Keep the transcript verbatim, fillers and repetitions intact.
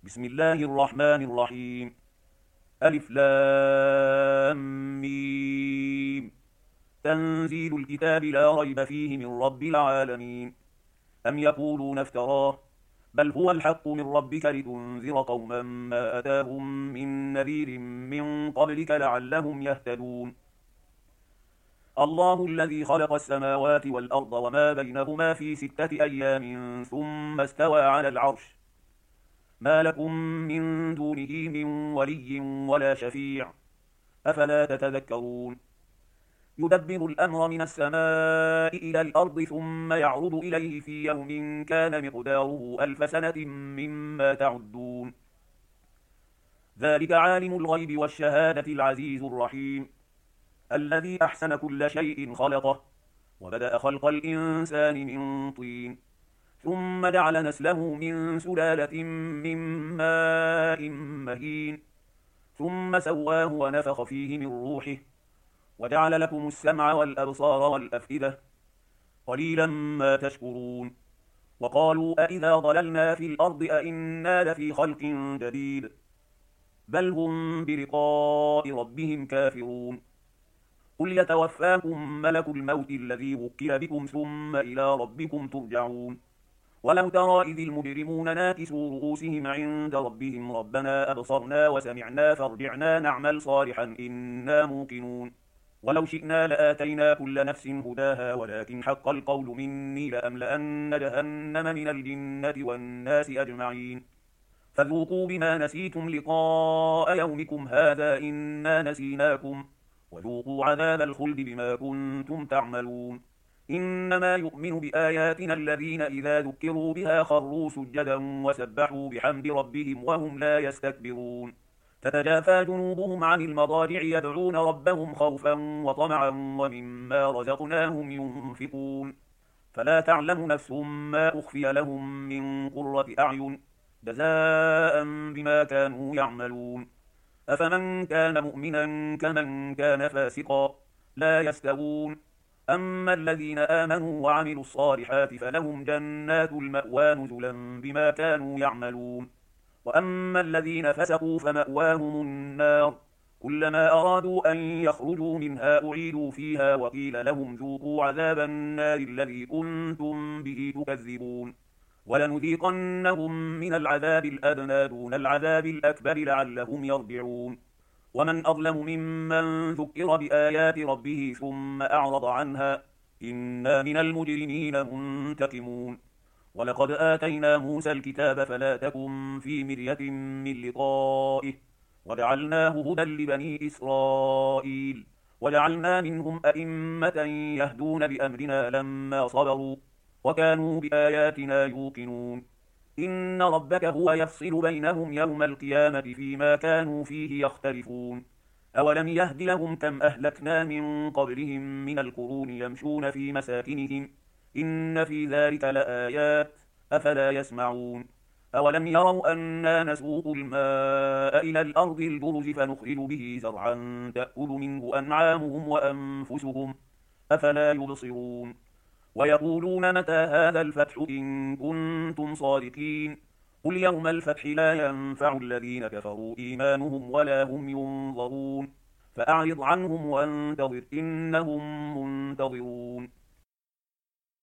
بسم الله الرحمن الرحيم. ألف لام ميم. تنزيل الكتاب لا ريب فيه من رب العالمين. أم يقولون افتراه، بل هو الحق من ربك لتنذر قوما ما أتاهم من نذير من قبلك لعلهم يهتدون. الله الذي خلق السماوات والأرض وما بينهما في ستة أيام ثم استوى على العرش، ما لكم من دونه من ولي ولا شفيع، أفلا تتذكرون. يدبر الأمر من السماء إلى الأرض ثم يعرض إليه في يوم كان مقداره ألف سنة مما تعدون. ذلك عالم الغيب والشهادة العزيز الرحيم، الذي أحسن كل شيء خلقه وبدأ خلق الإنسان من طين، ثم جعل نسله من سلالة من ماء مهين، ثم سواه ونفخ فيه من روحه، وجعل لكم السمع والأبصار والأفئدة، قليلا ما تشكرون. وقالوا أإذا ضللنا في الأرض أإنا لفي خلق جديد، بل هم بلقاء ربهم كافرون. قل يتوفاكم ملك الموت الذي وكل بكم ثم إلى ربكم ترجعون. ولو ترى إذ المجرمون ناكسوا رؤوسهم عند ربهم ربنا أبصرنا وسمعنا فارجعنا نعمل صالحا إنا موقنون. ولو شئنا لآتينا كل نفس هداها ولكن حق القول مني لأملأن جهنم من الجنة والناس أجمعين. فذوقوا بما نسيتم لقاء يومكم هذا إنا نسيناكم، وذوقوا عذاب الخلد بما كنتم تعملون. إنما يؤمن بآياتنا الذين إذا ذكروا بها خروا سجدا وسبحوا بحمد ربهم وهم لا يستكبرون. تتجافى جنوبهم عن المضاجع يدعون ربهم خوفا وطمعا ومما رزقناهم ينفقون. فلا تعلم نفس ما أخفي لهم من قرة أعين جزاء بما كانوا يعملون. أفمن كان مؤمنا كمن كان فاسقا لا يستوون. أما الذين آمنوا وعملوا الصالحات فلهم جنات المأوى نزلا بما كانوا يعملون. وأما الذين فسقوا فمأواهم النار، كلما أرادوا أن يخرجوا منها أعيدوا فيها وقيل لهم ذوقوا عذاب النار الذي كنتم به تكذبون. ولنذيقنهم من العذاب الأدنى دون العذاب الأكبر لعلهم يرجعون. ومن أظلم ممن ذكر بآيات ربه ثم أعرض عنها إنا من المجرمين منتقمون. ولقد آتينا موسى الكتاب فلا تكن في مرية من لقائه وجعلناه هدى لبني إسرائيل وجعلنا منهم أئمة يهدون بأمرنا لما صبروا وكانوا بآياتنا يوقنون. إن ربك هو يفصل بينهم يوم القيامة فيما كانوا فيه يختلفون. أولم يهد لهم كم أهلكنا من قبلهم من القرون يمشون في مساكنهم إن في ذلك لآيات أفلا يسمعون. أولم يروا أنا نسوق الماء إلى الأرض الجرز فنخرج به زرعا تأكل منه أنعامهم وأنفسهم أفلا يبصرون. ويقولون متى هذا الفتح إن كنتم صادقين. قل يوم الفتح لا ينفع الذين كفروا إيمانهم ولا هم ينظرون. فأعرض عنهم وانتظر إنهم منتظرون.